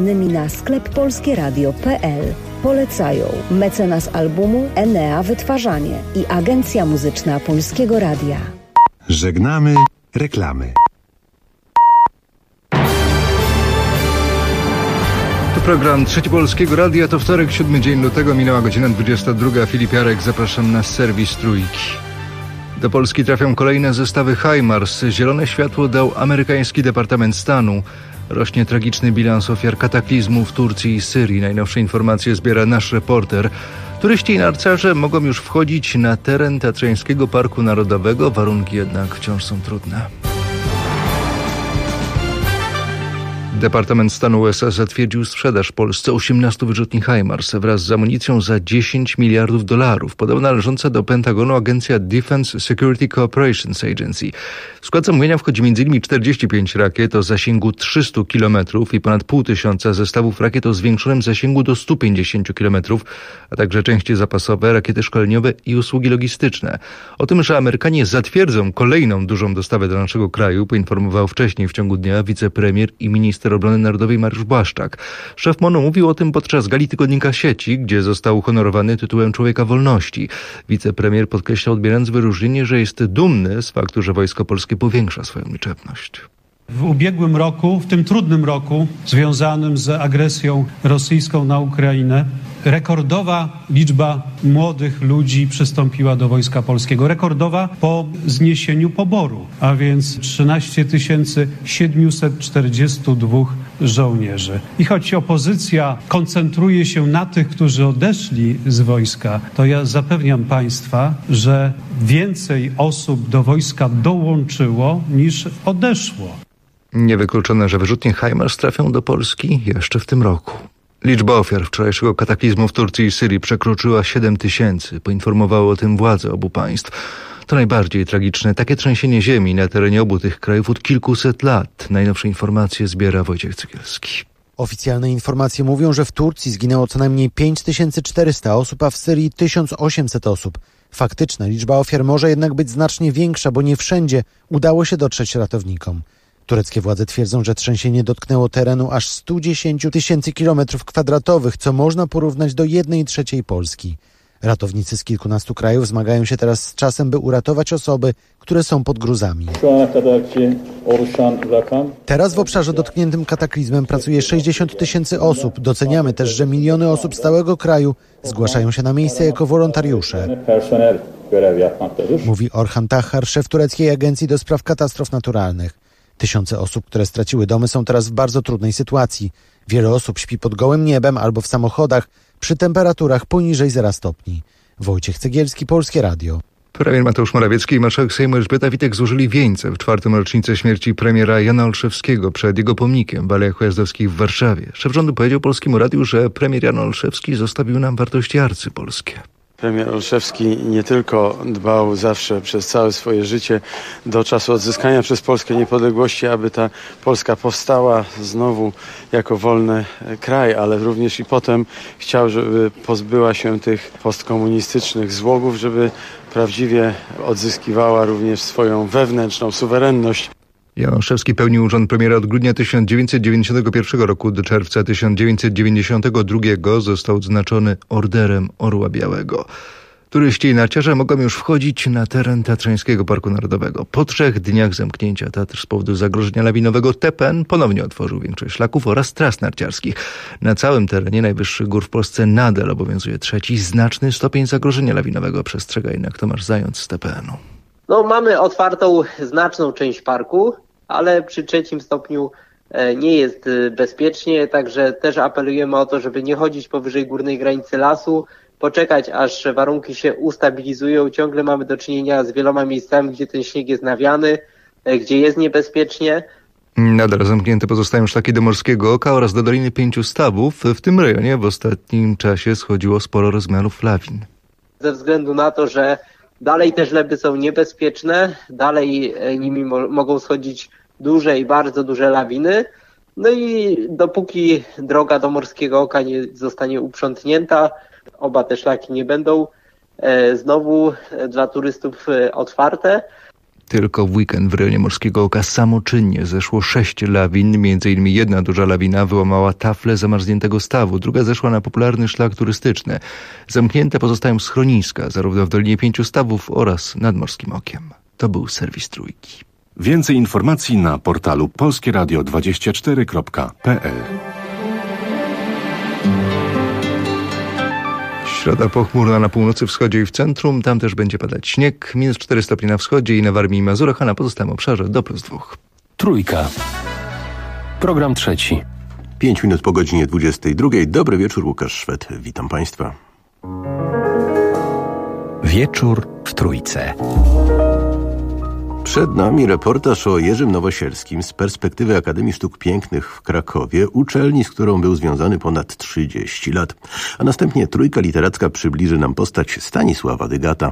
m.in. na sklep polskieradio.pl. Polecają mecenas albumu Enea Wytwarzanie i Agencja Muzyczna Polskiego Radia. Żegnamy reklamy. To program Trzeci Polskiego Radia, to wtorek, 7 dzień lutego, minęła godzina 22. Filip Jarek, zapraszam na serwis Trójki. Do Polski trafią kolejne zestawy HIMARS. Zielone światło dał amerykański Departament Stanu. Rośnie tragiczny bilans ofiar kataklizmu w Turcji i Syrii. Najnowsze informacje zbiera nasz reporter. Turyści i narciarze mogą już wchodzić na teren Tatrzańskiego Parku Narodowego. Warunki jednak wciąż są trudne. Departament Stanu USA zatwierdził sprzedaż Polsce 18 wyrzutni HIMARS wraz z amunicją za $10 miliardów. Podobno należąca do Pentagonu agencja Defense Security Cooperations Agency. W skład zamówienia wchodzi m.in. 45 rakiet o zasięgu 300 km i ponad 500 zestawów rakiet o zwiększonym zasięgu do 150 km, a także części zapasowe, rakiety szkoleniowe i usługi logistyczne. O tym, że Amerykanie zatwierdzą kolejną dużą dostawę do naszego kraju, poinformował wcześniej w ciągu dnia wicepremier i minister obrony narodowej Mariusz Błaszczak. Szef MON-u mówił o tym podczas gali tygodnika Sieci, gdzie został uhonorowany tytułem Człowieka Wolności. Wicepremier podkreślał, odbierając wyróżnienie, że jest dumny z faktu, że Wojsko Polskie powiększa swoją liczebność. W ubiegłym roku, w tym trudnym roku związanym z agresją rosyjską na Ukrainę, rekordowa liczba młodych ludzi przystąpiła do Wojska Polskiego. Rekordowa po zniesieniu poboru, a więc 13 742 żołnierzy. I choć opozycja koncentruje się na tych, którzy odeszli z wojska, to ja zapewniam Państwa, że więcej osób do wojska dołączyło niż odeszło. Niewykluczone, że wyrzutnie HIMARS trafią do Polski jeszcze w tym roku. Liczba ofiar wczorajszego kataklizmu w Turcji i Syrii przekroczyła 7 000. Poinformowały o tym władze obu państw. To najbardziej tragiczne takie trzęsienie ziemi na terenie obu tych krajów od kilkuset lat. Najnowsze informacje zbiera Wojciech Cygielski. Oficjalne informacje mówią, że w Turcji zginęło co najmniej 5400 osób, a w Syrii 1800 osób. Faktyczna liczba ofiar może jednak być znacznie większa, bo nie wszędzie udało się dotrzeć ratownikom. Tureckie władze twierdzą, że trzęsienie dotknęło terenu aż 110 000 km², co można porównać do 1/3 Polski. Ratownicy z kilkunastu krajów zmagają się teraz z czasem, by uratować osoby, które są pod gruzami. Teraz w obszarze dotkniętym kataklizmem pracuje 60 000 osób. Doceniamy też, że miliony osób z całego kraju zgłaszają się na miejsce jako wolontariusze. Mówi Orhan Tahar, szef tureckiej agencji do spraw katastrof naturalnych. Tysiące osób, które straciły domy, są teraz w bardzo trudnej sytuacji. Wiele osób śpi pod gołym niebem albo w samochodach przy temperaturach poniżej 0 stopni. Wojciech Cegielski, Polskie Radio. Premier Mateusz Morawiecki i marszałek Sejmu Elżbieta Witek złożyli wieńce w 4. rocznicę śmierci premiera Jana Olszewskiego przed jego pomnikiem w Alejach Ujazdowskich w Warszawie. Szef rządu powiedział Polskiemu Radiu, że premier Jan Olszewski zostawił nam wartości arcypolskie. Premier Olszewski nie tylko dbał zawsze przez całe swoje życie do czasu odzyskania przez Polskę niepodległości, aby ta Polska powstała znowu jako wolny kraj, ale również i potem chciał, żeby pozbyła się tych postkomunistycznych złogów, żeby prawdziwie odzyskiwała również swoją wewnętrzną suwerenność. Jan Olszewski pełnił urząd premiera od grudnia 1991 roku do czerwca 1992. Został odznaczony Orderem Orła Białego. Turyści i narciarze mogą już wchodzić na teren Tatrzańskiego Parku Narodowego. Po 3 dniach zamknięcia Tatr z powodu zagrożenia lawinowego TPN ponownie otworzył większość szlaków oraz tras narciarskich. Na całym terenie najwyższych gór w Polsce nadal obowiązuje 3. znaczny stopień zagrożenia lawinowego. Przestrzega jednak Tomasz Zając z TPN-u. Mamy otwartą znaczną część parku, ale przy 3. stopniu nie jest bezpiecznie, także też apelujemy o to, żeby nie chodzić powyżej górnej granicy lasu, poczekać aż warunki się ustabilizują. Ciągle mamy do czynienia z wieloma miejscami, gdzie ten śnieg jest nawiany, gdzie jest niebezpiecznie. Nadal zamknięte pozostają szlaki do Morskiego Oka oraz do Doliny 5 Stawów. W tym rejonie w ostatnim czasie schodziło sporo rozmiarów lawin. Ze względu na to, że dalej te żleby są niebezpieczne, dalej nimi mogą schodzić duże i bardzo duże lawiny. I dopóki droga do Morskiego Oka nie zostanie uprzątnięta, oba te szlaki nie będą znowu dla turystów otwarte. Tylko w weekend w rejonie Morskiego Oka samoczynnie zeszło 6 lawin, m.in. jedna duża lawina wyłamała taflę zamarzniętego stawu, druga zeszła na popularny szlak turystyczny. Zamknięte pozostają schroniska, zarówno w Dolinie Pięciu Stawów oraz nad Morskim Okiem. To był serwis Trójki. Więcej informacji na portalu polskieradio24.pl. Środa pochmurna na północy, wschodzie i w centrum. Tam też będzie padać śnieg. -4 stopnie na wschodzie i na Warmii i Mazurach, a na pozostałym obszarze do +2. Trójka. Program trzeci. 5 minut po godzinie 22. Dobry wieczór, Łukasz Szwed. Witam Państwa. Wieczór w Trójce. Przed nami reportaż o Jerzym Nowosielskim z perspektywy Akademii Sztuk Pięknych w Krakowie, uczelni, z którą był związany ponad 30 lat. A następnie Trójka Literacka przybliży nam postać Stanisława Dygata.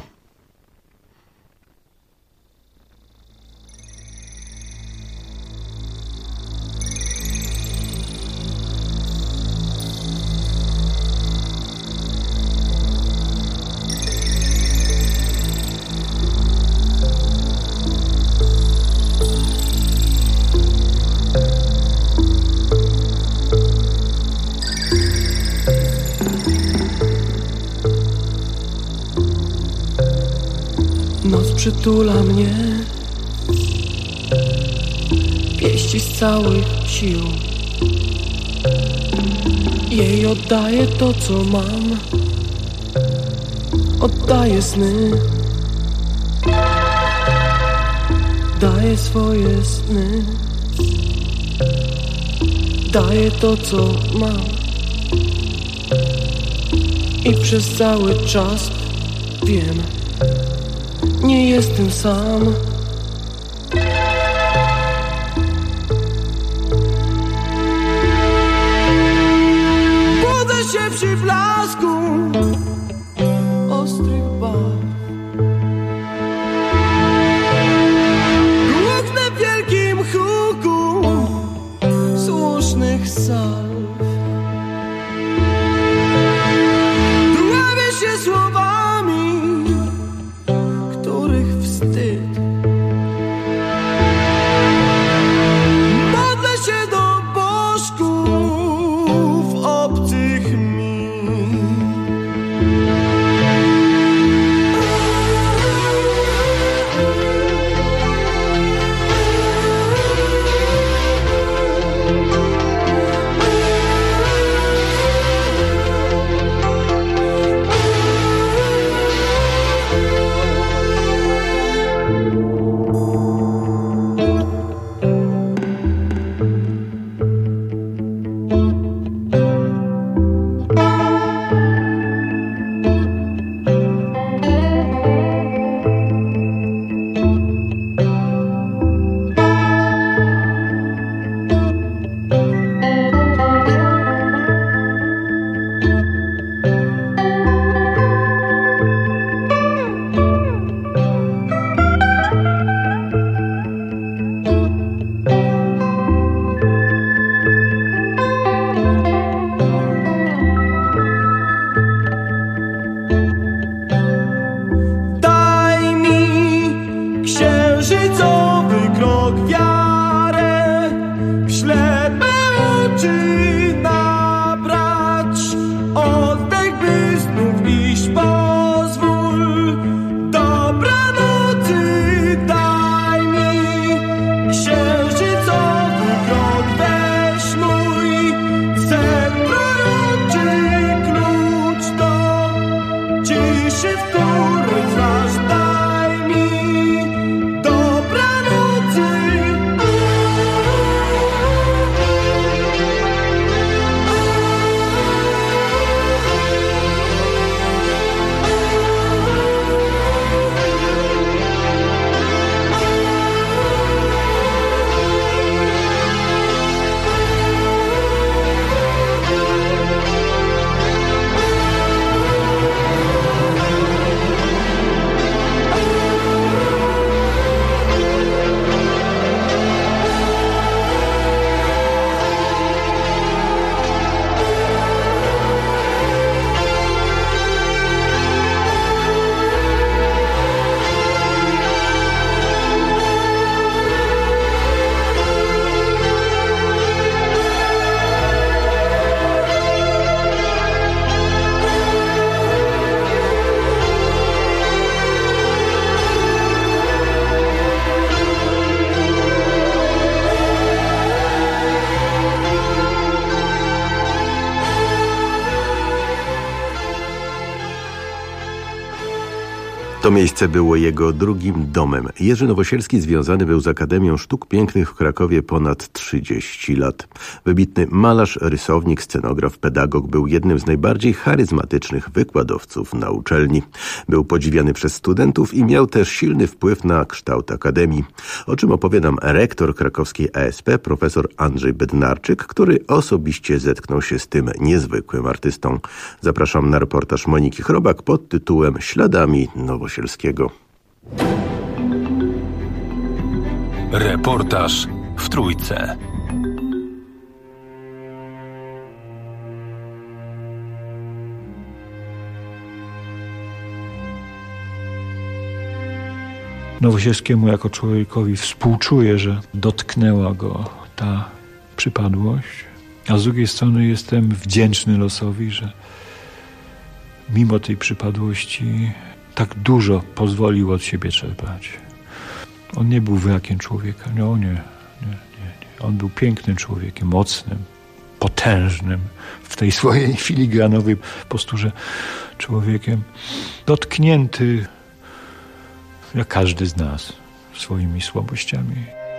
Noc przytula mnie, pieści z całych sił. Jej oddaję to, co mam, oddaję sny, daję swoje sny, daję to, co mam. I przez cały czas wiem, nie jestem sam. Budzę się przy blasku ostrych barw, głupnę w wielkim huku słusznych salw. Dławię się słowami, których wstyd. Modlę się do bożków obcych mi. To miejsce było jego drugim domem. Jerzy Nowosielski związany był z Akademią Sztuk Pięknych w Krakowie ponad 30 lat. Wybitny malarz, rysownik, scenograf, pedagog, był jednym z najbardziej charyzmatycznych wykładowców na uczelni. Był podziwiany przez studentów i miał też silny wpływ na kształt Akademii, o czym opowie nam rektor krakowskiej ASP, profesor Andrzej Bednarczyk, który osobiście zetknął się z tym niezwykłym artystą. Zapraszam na reportaż Moniki Chrobak pod tytułem Śladami Nowosielskiego. Reportaż w Trójce. Nowosielskiemu jako człowiekowi współczuję, że dotknęła go ta przypadłość, a z drugiej strony jestem wdzięczny losowi, że mimo tej przypadłości tak dużo pozwolił od siebie czerpać. On nie był wrakiem człowieka. No nie. On był pięknym człowiekiem, mocnym, potężnym, w tej swojej filigranowej posturze człowiekiem. Dotknięty, jak każdy z nas, swoimi słabościami.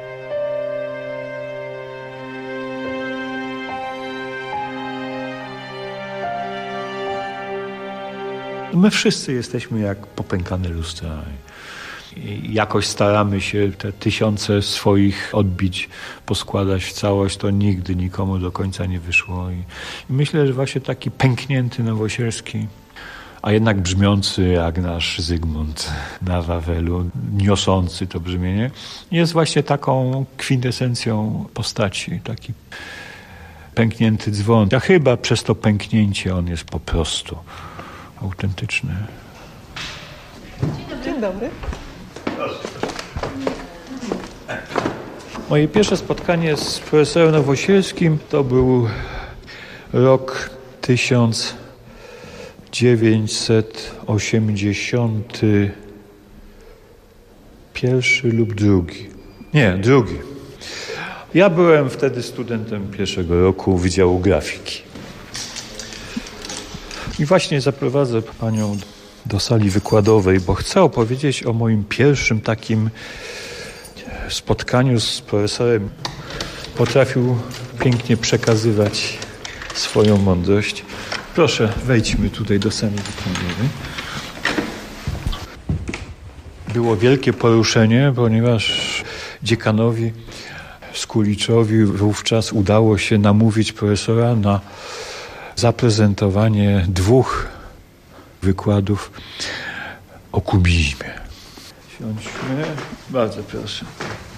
My wszyscy jesteśmy jak popękane lustra. I jakoś staramy się te tysiące swoich odbić poskładać w całość, to nigdy nikomu do końca nie wyszło. I myślę, że właśnie taki pęknięty Nowosielski, a jednak brzmiący jak nasz Zygmunt na Wawelu, niosący to brzmienie, jest właśnie taką kwintesencją postaci, taki pęknięty dzwon. A chyba przez to pęknięcie on jest po prostu autentyczny. Dzień dobry. Moje pierwsze spotkanie z profesorem Nowosielskim to był rok 1981 lub drugi. Nie, drugi. Ja byłem wtedy studentem pierwszego roku Wydziału Grafiki. I właśnie zaprowadzę panią do sali wykładowej, bo chcę opowiedzieć o moim pierwszym takim spotkaniu z profesorem. Potrafił pięknie przekazywać swoją mądrość. Proszę, wejdźmy tutaj do sali wykładowej. Było wielkie poruszenie, ponieważ dziekanowi Skuliczowi wówczas udało się namówić profesora na zaprezentowanie 2 wykładów o kubizmie. Siądźmy. Bardzo proszę.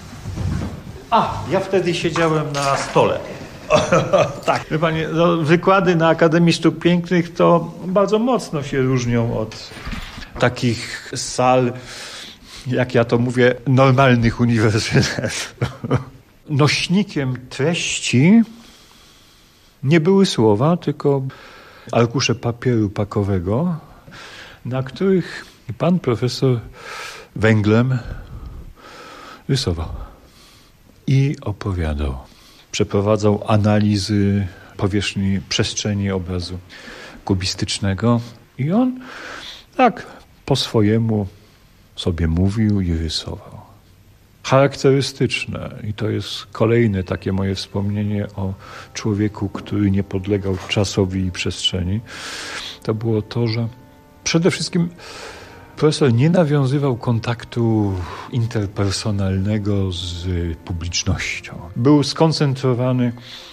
Ja wtedy siedziałem na stole. Tak. Wie panie, wykłady na Akademii Sztuk Pięknych to bardzo mocno się różnią od takich sal, jak ja to mówię, normalnych uniwersytetów. Nośnikiem treści nie były słowa, tylko arkusze papieru pakowego, na których pan profesor węglem rysował i opowiadał. Przeprowadzał analizy powierzchni przestrzeni obrazu kubistycznego i on tak po swojemu sobie mówił i rysował. Charakterystyczne, i to jest kolejne takie moje wspomnienie o człowieku, który nie podlegał czasowi i przestrzeni, to było to, że przede wszystkim profesor nie nawiązywał kontaktu interpersonalnego z publicznością. Był skoncentrowany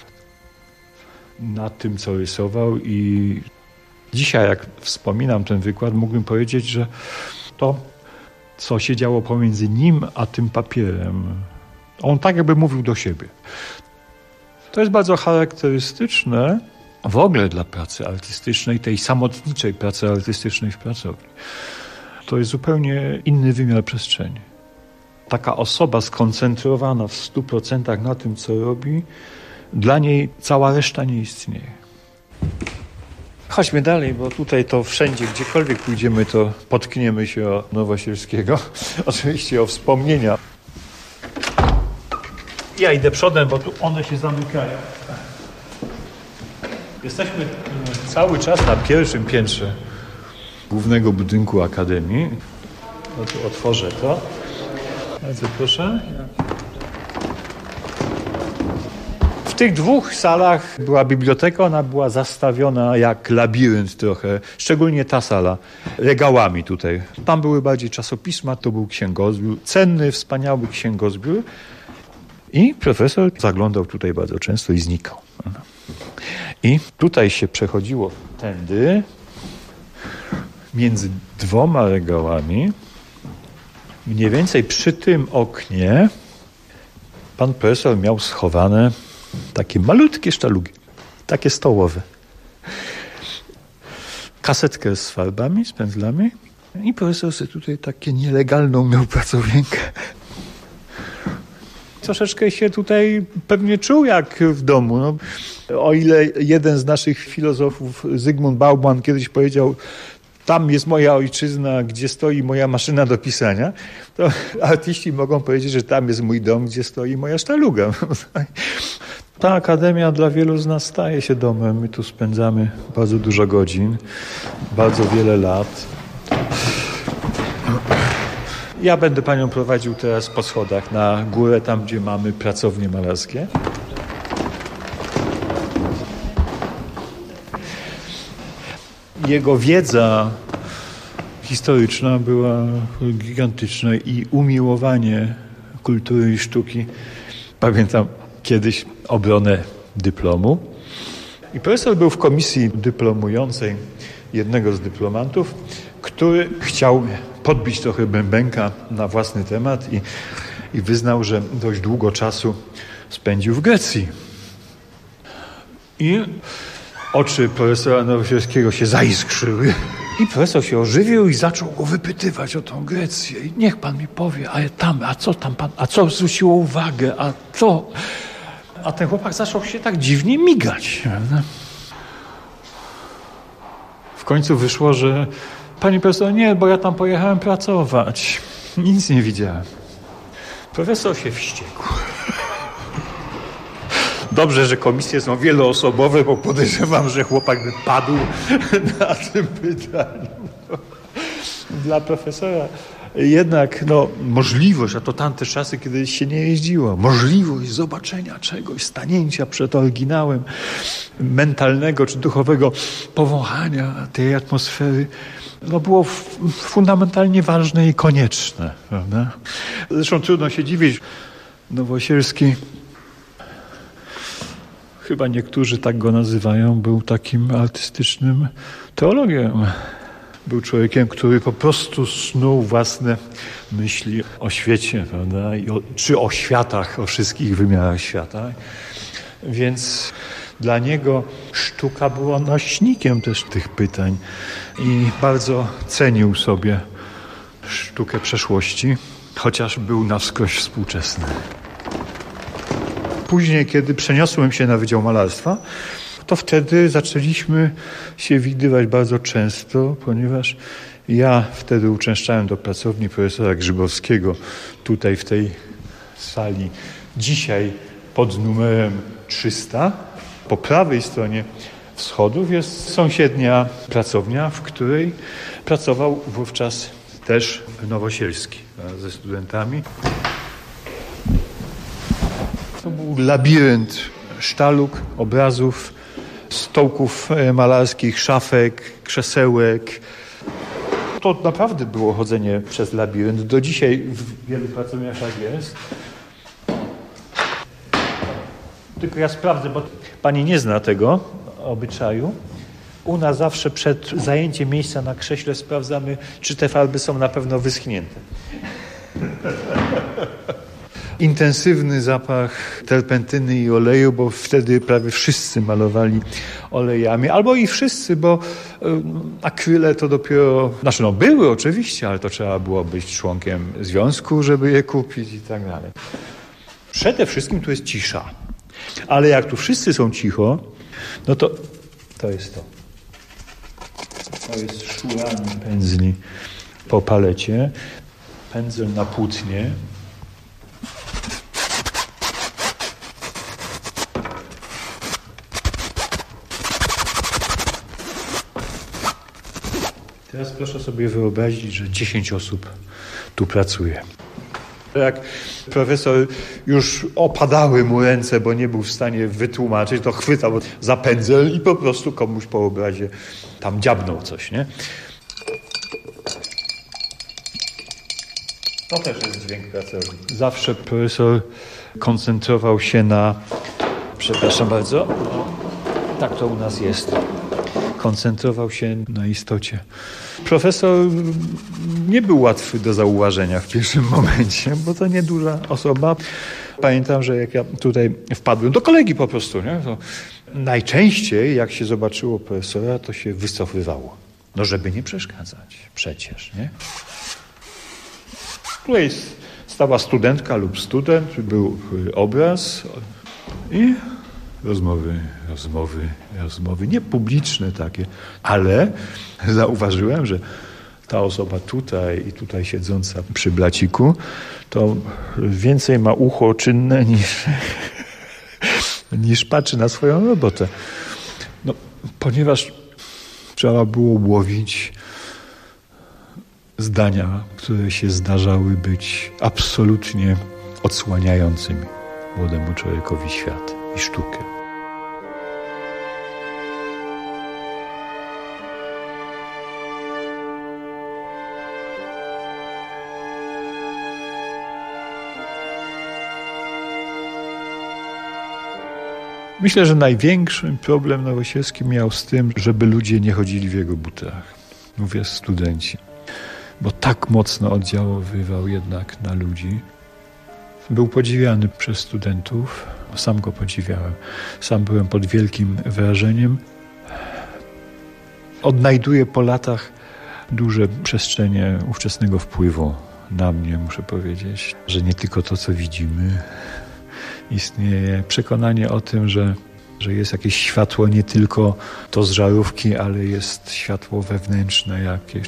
na tym, co rysował i dzisiaj, jak wspominam ten wykład, mógłbym powiedzieć, że to, co się działo pomiędzy nim a tym papierem, on tak jakby mówił do siebie. To jest bardzo charakterystyczne w ogóle dla pracy artystycznej, tej samotniczej pracy artystycznej w pracowni. To jest zupełnie inny wymiar przestrzeni. Taka osoba skoncentrowana w 100% na tym, co robi, dla niej cała reszta nie istnieje. Chodźmy dalej, bo tutaj to wszędzie, gdziekolwiek pójdziemy, to potkniemy się o Nowosielskiego. Oczywiście o wspomnienia. Ja idę przodem, bo tu one się zamykają. Jesteśmy cały czas na pierwszym piętrze głównego budynku Akademii. No tu otworzę to. Bardzo proszę. W tych dwóch salach była biblioteka, ona była zastawiona jak labirynt trochę, szczególnie ta sala, regałami tutaj. Tam były bardziej czasopisma, to był księgozbiór, cenny, wspaniały księgozbiór. I profesor zaglądał tutaj bardzo często i znikał. I tutaj się przechodziło tędy, między dwoma regałami, mniej więcej przy tym oknie pan profesor miał schowane takie malutkie sztalugi, takie stołowe. Kasetkę z farbami, z pędzlami i profesor sobie tutaj takie nielegalną miał pracownię. Troszeczkę się tutaj pewnie czuł jak w domu. No, o ile jeden z naszych filozofów, Zygmunt Bauman, kiedyś powiedział: tam jest moja ojczyzna, gdzie stoi moja maszyna do pisania, to artyści mogą powiedzieć, że tam jest mój dom, gdzie stoi moja sztaluga. Ta akademia dla wielu z nas staje się domem. My tu spędzamy bardzo dużo godzin, bardzo wiele lat. Ja będę panią prowadził teraz po schodach na górę, tam gdzie mamy pracownie malarskie. Jego wiedza historyczna była gigantyczna i umiłowanie kultury i sztuki. Pamiętam kiedyś obronę dyplomu i profesor był w komisji dyplomującej jednego z dyplomantów, który chciał podbić trochę bębenka na własny temat i wyznał, że dość długo czasu spędził w Grecji. I oczy profesora Nowosielskiego się zaiskrzyły i profesor się ożywił i zaczął go wypytywać o tą Grecję. I niech pan mi powie, a co tam pan, a co zwróciło uwagę, a co? A ten chłopak zaczął się tak dziwnie migać. Prawda? W końcu wyszło, że pani profesor, nie, bo ja tam pojechałem pracować. Nic nie widziałem. Profesor się wściekł. Dobrze, że komisje są wieloosobowe, bo podejrzewam, że chłopak by padł na tym pytaniu. Dla profesora jednak możliwość, a to tamte czasy, kiedy się nie jeździło, możliwość zobaczenia czegoś, stanięcia przed oryginałem, mentalnego czy duchowego powąchania tej atmosfery, było fundamentalnie ważne i konieczne. Prawda? Zresztą trudno się dziwić. Nowosielski, chyba niektórzy tak go nazywają, był takim artystycznym teologiem. Był człowiekiem, który po prostu snuł własne myśli o świecie, prawda? Czy o światach, o wszystkich wymiarach świata. Więc dla niego sztuka była nośnikiem też tych pytań i bardzo cenił sobie sztukę przeszłości, chociaż był na wskroś współczesny. Później, kiedy przeniosłem się na Wydział Malarstwa, to wtedy zaczęliśmy się widywać bardzo często, ponieważ ja wtedy uczęszczałem do pracowni profesora Grzybowskiego tutaj w tej sali. Dzisiaj pod numerem 300. Po prawej stronie schodów jest sąsiednia pracownia, w której pracował wówczas też Nowosielski ze studentami. To był labirynt sztalug, obrazów, stołków malarskich, szafek, krzesełek. To naprawdę było chodzenie przez labirynt. Do dzisiaj w wielu pracowniach tak jest. Tylko ja sprawdzę, bo pani nie zna tego obyczaju. U nas zawsze przed zajęciem miejsca na krześle sprawdzamy, czy te farby są na pewno wyschnięte. Intensywny zapach terpentyny i oleju, bo wtedy prawie wszyscy malowali olejami. Albo i wszyscy, bo akryle to dopiero... były oczywiście, ale to trzeba było być członkiem związku, żeby je kupić i tak dalej. Przede wszystkim tu jest cisza. Ale jak tu wszyscy są cicho, no to jest to. To jest szuranie pędzli po palecie. Pędzel na płótnie. Teraz proszę sobie wyobrazić, że 10 osób tu pracuje. Jak profesor już opadały mu ręce, bo nie był w stanie wytłumaczyć, to chwytał za pędzel i po prostu komuś po obrazie tam dziabnął coś, nie? To też jest dźwięk pracowni. Zawsze profesor koncentrował się na... Przepraszam bardzo. Tak to u nas jest. Koncentrował się na istocie. Profesor nie był łatwy do zauważenia w pierwszym momencie, bo to nieduża osoba. Pamiętam, że jak ja tutaj wpadłem do kolegi po prostu, nie? To najczęściej jak się zobaczyło profesora, to się wycofywało. No żeby nie przeszkadzać przecież, nie? Tutaj stała studentka lub student, był obraz i rozmowy, nie publiczne takie, ale zauważyłem, że ta osoba tutaj i tutaj siedząca przy blaciku, to więcej ma ucho czynne niż patrzy na swoją robotę. No, ponieważ trzeba było łowić zdania, które się zdarzały być absolutnie odsłaniającymi młodemu człowiekowi świat i sztukę. Myślę, że największy problem Nowosielski miał z tym, żeby ludzie nie chodzili w jego butach. Mówię studenci. Bo tak mocno oddziaływał jednak na ludzi. Był podziwiany przez studentów. Sam go podziwiałem. Sam byłem pod wielkim wrażeniem. Odnajduję po latach duże przestrzenie ówczesnego wpływu na mnie, muszę powiedzieć, że nie tylko to, co widzimy. Istnieje przekonanie o tym, że jest jakieś światło, nie tylko to z żarówki, ale jest światło wewnętrzne jakieś.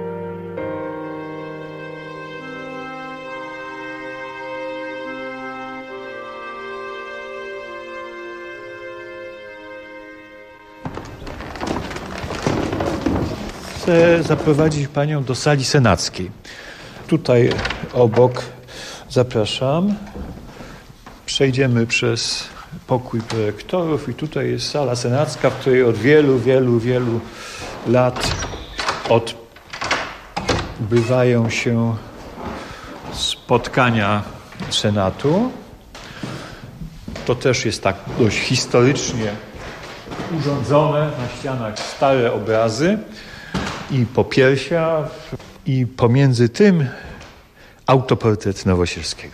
Chcę zaprowadzić panią do sali senackiej. Tutaj obok, zapraszam. Przejdziemy przez pokój projektorów i tutaj jest sala senacka, w której od wielu lat odbywają się spotkania Senatu. To też jest tak dość historycznie urządzone, na ścianach stare obrazy i popiersia i pomiędzy tym autoportret Nowosielskiego.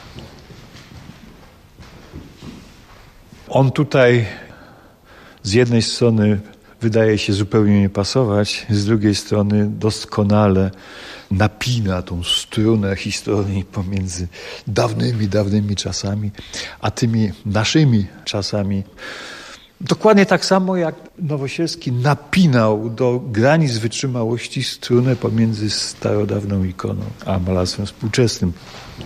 On tutaj z jednej strony wydaje się zupełnie nie pasować, z drugiej strony doskonale napina tą strunę historii pomiędzy dawnymi czasami, a tymi naszymi czasami. Dokładnie tak samo jak Nowosielski napinał do granic wytrzymałości strunę pomiędzy starodawną ikoną a malarstwem współczesnym.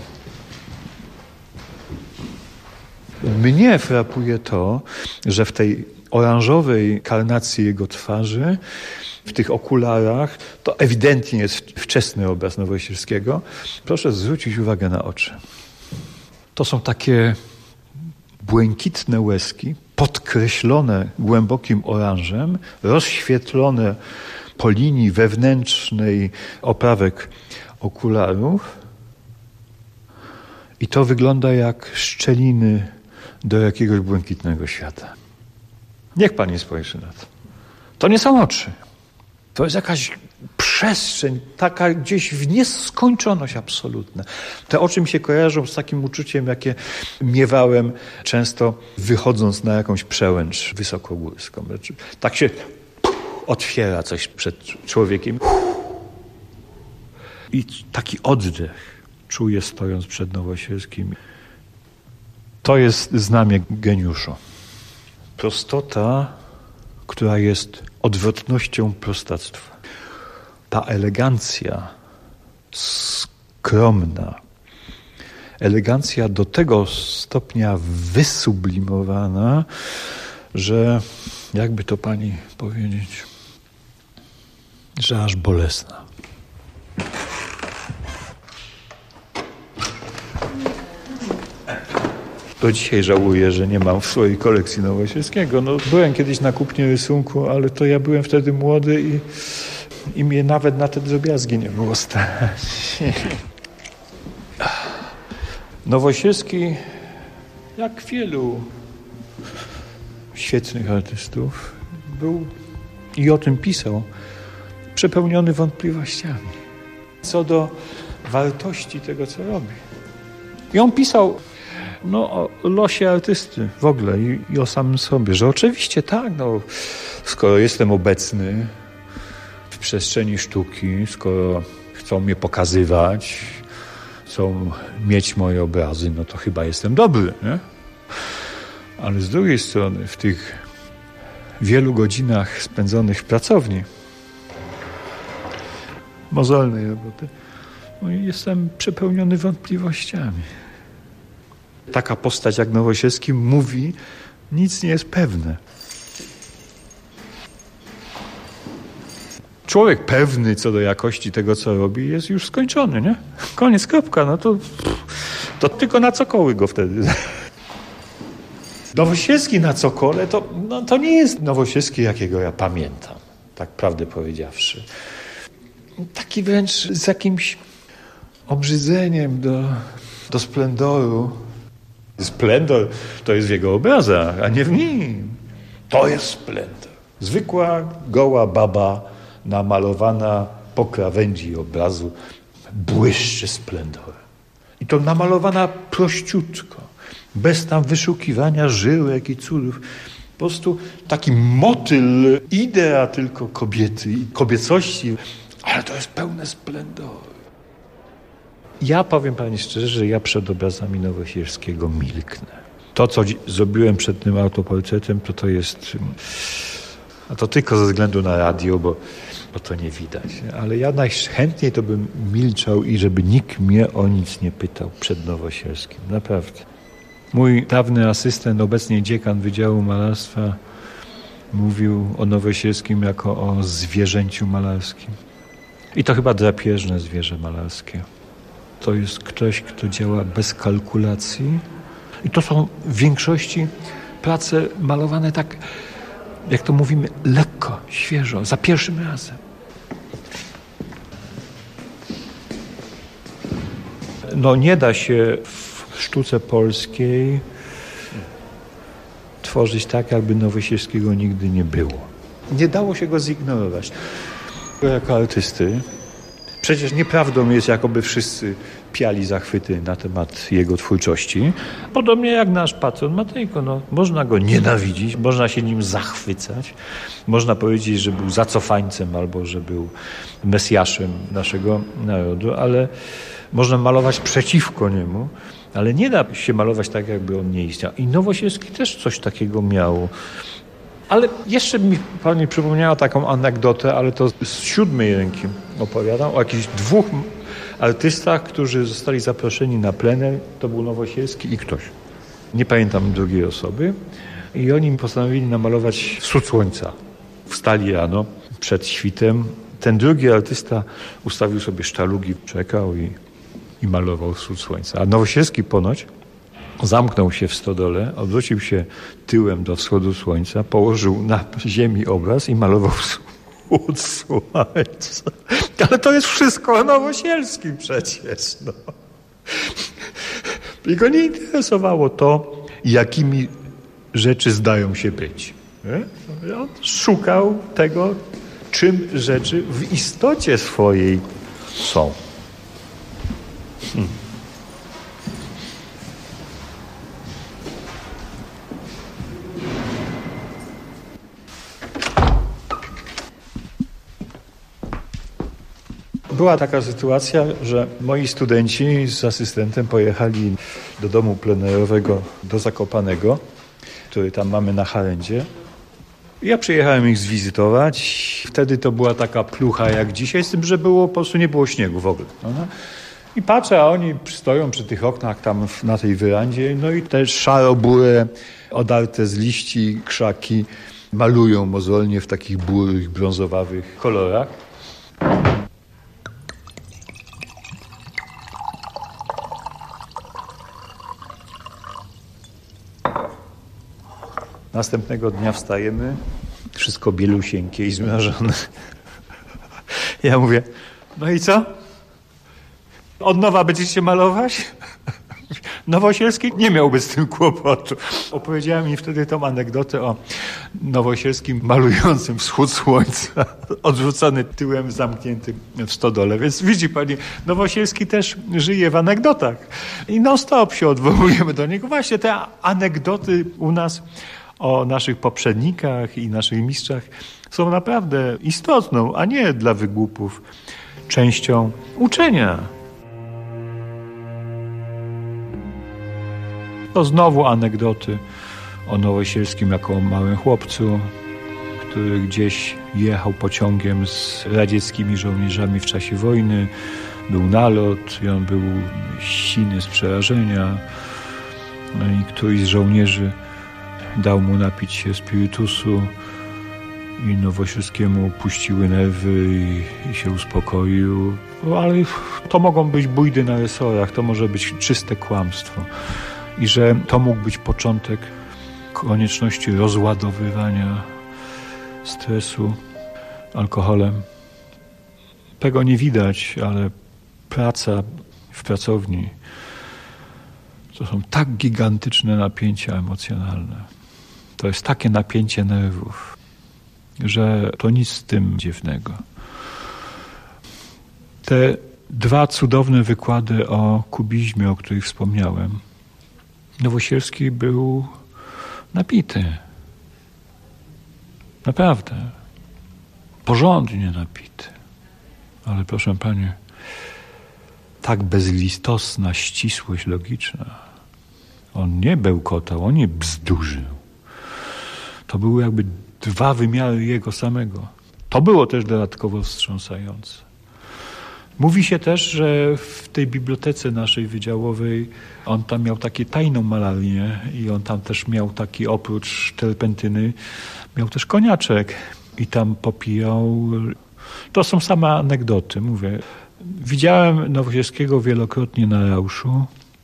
Mnie frapuje to, że w tej oranżowej karnacji jego twarzy, w tych okularach, to ewidentnie jest wczesny obraz Nowosielskiego. Proszę zwrócić uwagę na oczy. To są takie błękitne łezki, podkreślone głębokim oranżem, rozświetlone po linii wewnętrznej oprawek okularów. I to wygląda jak szczeliny do jakiegoś błękitnego świata. Niech pani spojrzy na to. To nie są oczy. To jest jakaś przestrzeń, taka gdzieś w nieskończoność absolutna. Te oczy mi się kojarzą z takim uczuciem, jakie miewałem często wychodząc na jakąś przełęcz wysokogórską. Tak się otwiera coś przed człowiekiem. I taki oddech czuję stojąc przed Nowosielskim. To jest znamię geniuszu. Prostota, która jest odwrotnością prostactwa. Ta elegancja skromna, elegancja do tego stopnia wysublimowana, że jakby to pani powiedzieć, że aż bolesna. Do dzisiaj żałuję, że nie mam w swojej kolekcji Nowosielskiego. No, byłem kiedyś na kupnie rysunku, ale to ja byłem wtedy młody i mnie nawet na te drobiazgi nie było stać. Nowosielski, jak wielu świetnych artystów, był i o tym pisał, przepełniony wątpliwościami co do wartości tego, co robi. I on pisał o losie artysty w ogóle i o samym sobie, że oczywiście tak, skoro jestem obecny w przestrzeni sztuki, skoro chcą mnie pokazywać, chcą mieć moje obrazy, no to chyba jestem dobry, nie? Ale z drugiej strony w tych wielu godzinach spędzonych w pracowni, mozolnej roboty, jestem przepełniony wątpliwościami. Taka postać jak Nowosielski mówi, nic nie jest pewne. Człowiek pewny co do jakości tego, co robi, jest już skończony, nie? Koniec, kropka. No to tylko na cokoły go wtedy. Nowosielski na cokole to nie jest Nowosielski, jakiego ja pamiętam, tak prawdę powiedziawszy. Taki wręcz z jakimś obrzydzeniem do splendoru. Splendor to jest w jego obrazach, a nie w nim. To jest splendor. Zwykła, goła baba namalowana po krawędzi obrazu błyszczy splendorem. I to namalowana prościutko, bez tam wyszukiwania żyłek i cudów. Po prostu taki motyl, idea tylko kobiety i kobiecości, ale to jest pełne splendoru. Ja powiem pani szczerze, że ja przed obrazami Nowosielskiego milknę. To, co zrobiłem przed tym autoportretem, to jest... A to tylko ze względu na radio, bo to nie widać. Ale ja najchętniej to bym milczał i żeby nikt mnie o nic nie pytał przed Nowosielskim. Naprawdę. Mój dawny asystent, obecnie dziekan Wydziału Malarstwa, mówił o Nowosielskim jako o zwierzęciu malarskim. I to chyba drapieżne zwierzę malarskie. To jest ktoś, kto działa bez kalkulacji. I to są w większości prace malowane tak, jak to mówimy, lekko, świeżo, za pierwszym razem. Nie da się w sztuce polskiej tworzyć tak, jakby Nowosielskiego nigdy nie było. Nie dało się go zignorować. Jako artysty, przecież nieprawdą jest, jakoby wszyscy piali zachwyty na temat jego twórczości. Podobnie jak nasz patron Matejko. Można go nienawidzić, można się nim zachwycać. Można powiedzieć, że był zacofańcem albo że był mesjaszem naszego narodu, ale można malować przeciwko niemu, ale nie da się malować tak, jakby on nie istniał. I Nowosielski też coś takiego miał. Ale jeszcze mi pani przypomniała taką anegdotę, ale to z 7 ręki opowiadam, o jakichś 2 artystach, którzy zostali zaproszeni na plener. To był Nowosielski i ktoś. Nie pamiętam drugiej osoby. I oni postanowili namalować wschód słońca. Wstali rano, przed świtem. Ten drugi artysta ustawił sobie sztalugi, czekał i malował wschód słońca. A Nowosielski ponoć zamknął się w stodole, odwrócił się tyłem do wschodu słońca, położył na ziemi obraz i malował wschód słońca. Ale to jest wszystko o Nowosielskim przecież. I go nie interesowało to, jakimi rzeczy zdają się być. On szukał tego, czym rzeczy w istocie swojej są. Była taka sytuacja, że moi studenci z asystentem pojechali do domu plenerowego do Zakopanego, który tam mamy na Harendzie. Ja przyjechałem ich zwizytować. Wtedy to była taka plucha jak dzisiaj, z tym, że po prostu nie było śniegu w ogóle. I patrzę, a oni stoją przy tych oknach tam na tej werandzie, i te szaro-burę, odarte z liści krzaki malują mozolnie w takich burych, brązowawych kolorach. Następnego dnia wstajemy, wszystko bielusieńkie i zmrażone. Ja mówię, no i co? Od nowa będziecie malować? Nowosielski nie miałby z tym kłopotu. Opowiedziałem mi wtedy tą anegdotę o Nowosielskim malującym wschód słońca, odrzucony tyłem zamkniętym w stodole. Więc widzi pani, Nowosielski też żyje w anegdotach. I non stop się odwołujemy do niego. Właśnie te anegdoty u nas o naszych poprzednikach i naszych mistrzach są naprawdę istotną, a nie dla wygłupów, częścią uczenia. To znowu anegdoty o Nowosielskim jako o małym chłopcu, który gdzieś jechał pociągiem z radzieckimi żołnierzami w czasie wojny. Był nalot i on był siny z przerażenia. I któryś z żołnierzy dał mu napić się spirytusu i Nowosielskiemu puściły nerwy i się uspokoił. Ale to mogą być bójdy na resorach, to może być czyste kłamstwo. I że to mógł być początek konieczności rozładowywania stresu alkoholem. Tego nie widać, ale praca w pracowni to są tak gigantyczne napięcia emocjonalne. To jest takie napięcie nerwów, że to nic z tym dziwnego. Te dwa cudowne wykłady o kubizmie, o których wspomniałem, Nowosielski był napity. Naprawdę. Porządnie napity. Ale proszę pani, tak bezlitosna ścisłość logiczna. On nie bełkotał, on nie bzdurzył. To były jakby dwa wymiary jego samego. To było też dodatkowo wstrząsające. Mówi się też, że w tej bibliotece naszej wydziałowej on tam miał takie tajną malarię i on tam też miał taki, oprócz terpentyny, miał też koniaczek i tam popijał. To są same anegdoty, mówię. Widziałem Nowosielskiego wielokrotnie na rauszu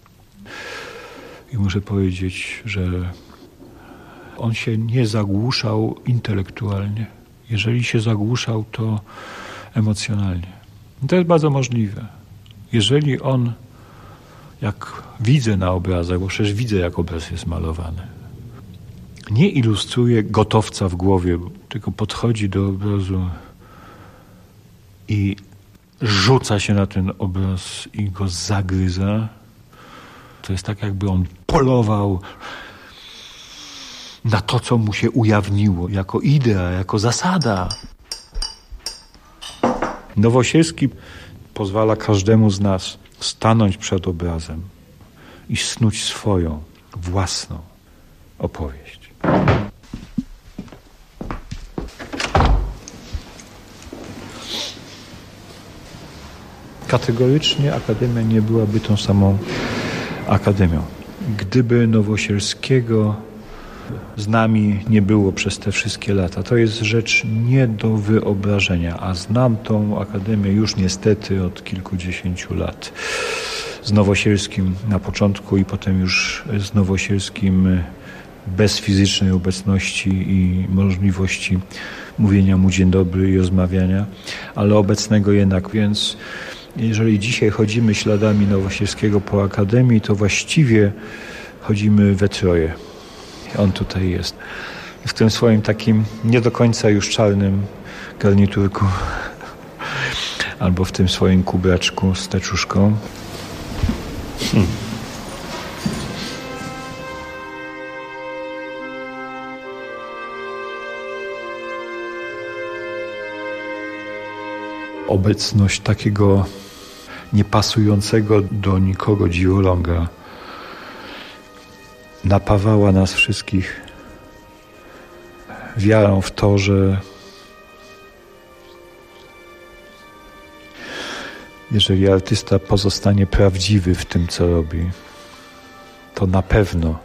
i muszę powiedzieć, że on się nie zagłuszał intelektualnie. Jeżeli się zagłuszał, to emocjonalnie. To jest bardzo możliwe. Jeżeli on, jak widzę na obrazach, bo przecież widzę, jak obraz jest malowany, nie ilustruje gotowca w głowie, tylko podchodzi do obrazu i rzuca się na ten obraz i go zagryza, to jest tak, jakby on polował na to, co mu się ujawniło, jako idea, jako zasada. Nowosielski pozwala każdemu z nas stanąć przed obrazem i snuć swoją, własną opowieść. Kategorycznie Akademia nie byłaby tą samą akademią. Gdyby Nowosielskiego z nami nie było przez te wszystkie lata. To jest rzecz nie do wyobrażenia, a znam tą akademię już niestety od kilkudziesięciu lat. Z Nowosielskim na początku i potem już z Nowosielskim bez fizycznej obecności i możliwości mówienia mu dzień dobry i rozmawiania, ale obecnego jednak, więc jeżeli dzisiaj chodzimy śladami Nowosielskiego po akademii, to właściwie chodzimy we troje. On tutaj jest. W tym swoim takim nie do końca już czarnym garniturku albo w tym swoim kubraczku z teczuszką. Obecność takiego niepasującego do nikogo dziwoląga napawała nas wszystkich wiarą w to, że jeżeli artysta pozostanie prawdziwy w tym, co robi, to na pewno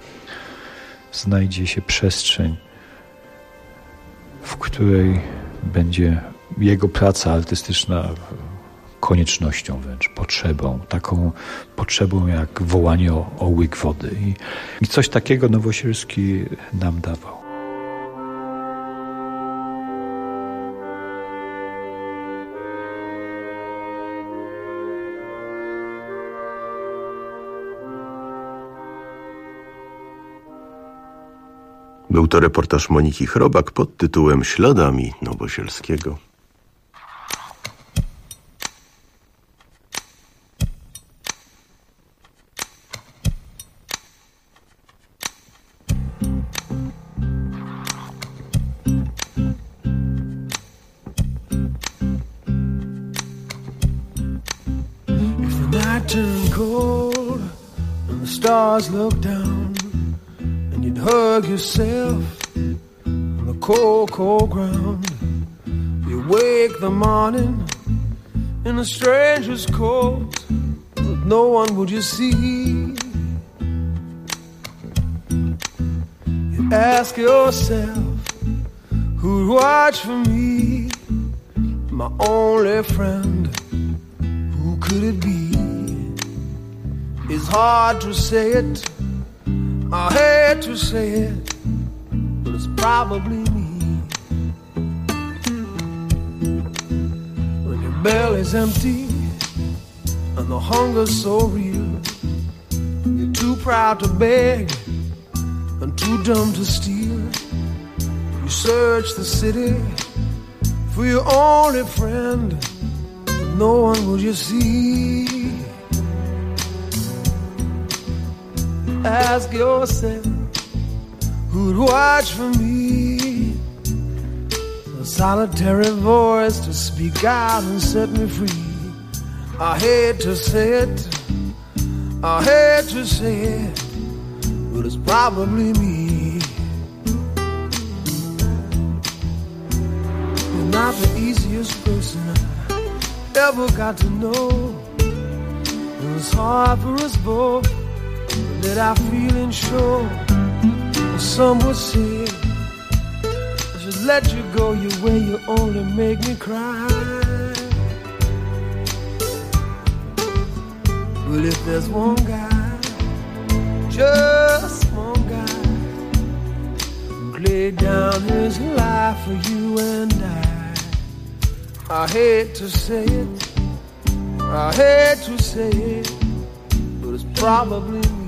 znajdzie się przestrzeń, w której będzie jego praca artystyczna koniecznością wręcz, potrzebą, taką potrzebą jak wołanie o łyk wody. I coś takiego Nowosielski nam dawał. Był to reportaż Moniki Chrobak pod tytułem Śladami Nowosielskiego. If the night turned cold and the stars looked down, you'd hug yourself on the cold, cold ground. You wake the morning in a stranger's coat, but no one would you see. You ask yourself, who'd watch for me? My only friend, who could it be? It's hard to say it, I hate to say it, but it's probably me. When your belly's empty and the hunger's so real, you're too proud to beg and too dumb to steal. You search the city for your only friend, but no one will you see. Ask yourself, who'd watch for me? A solitary voice to speak out and set me free. I hate to say it, I hate to say it, but it's probably me. You're not the easiest person I ever got to know. It was hard for us both that I feeling sure. Well, some would say I should let you go your way, you only make me cry. But if there's one guy, just one guy, who laid down his life for you and I hate to say it, I hate to say it, but it's probably me.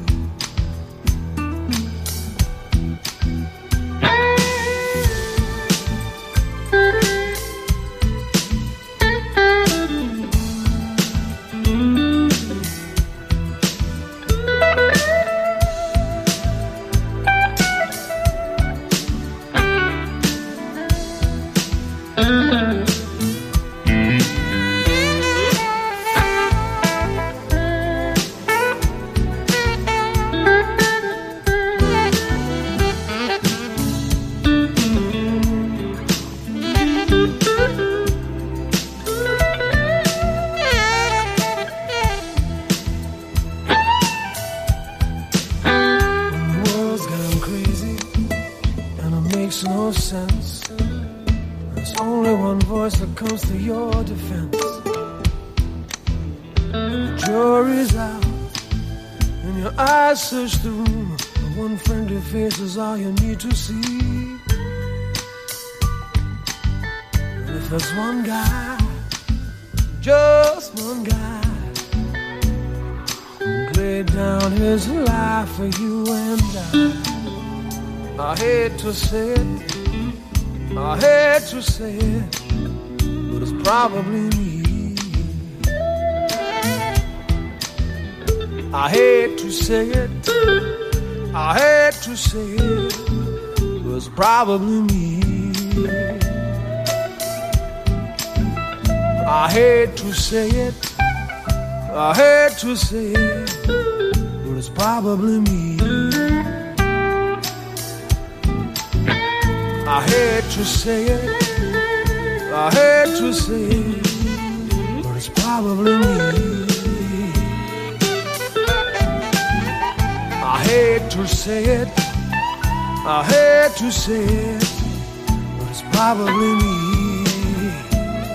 Comes to your defense. The jury's out and your eyes search the room. The one friendly face is all you need to see. And if there's one guy, just one guy, who laid down his life for you and I hate to say it, I hate to say it, but it's probably me. I hate to say it, I hate to say it, but it's probably me. I hate to say it, I hate to say it, but it's probably me. I hate to say it, I hate to say it, but it's probably me. I hate to say it, I hate to say it, but it's probably me.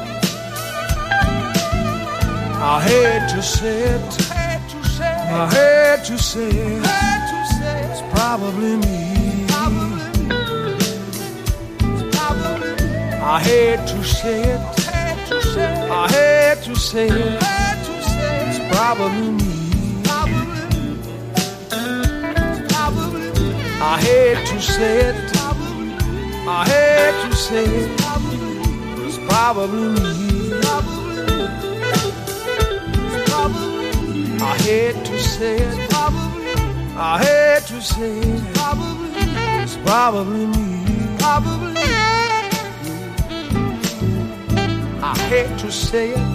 I hate to say it, I hate to say it, it's probably me. I hate to say it, I hate to say it, it's probably me. I hate to say it, I hate to say it, it's probably me. I hate to say it, I hate to say it, it's probably me. I hate to say it.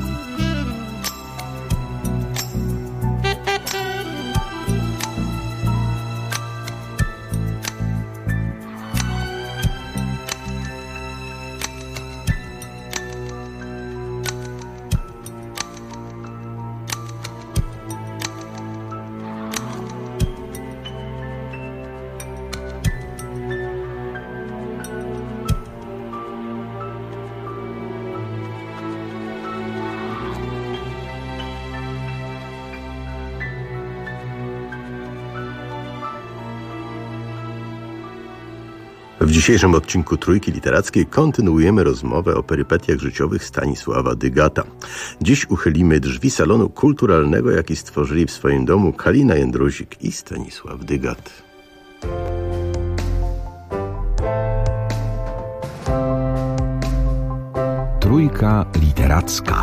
W dzisiejszym odcinku Trójki Literackiej kontynuujemy rozmowę o perypetiach życiowych Stanisława Dygata. Dziś uchylimy drzwi salonu kulturalnego, jaki stworzyli w swoim domu Kalina Jędrusik i Stanisław Dygat. Trójka Literacka.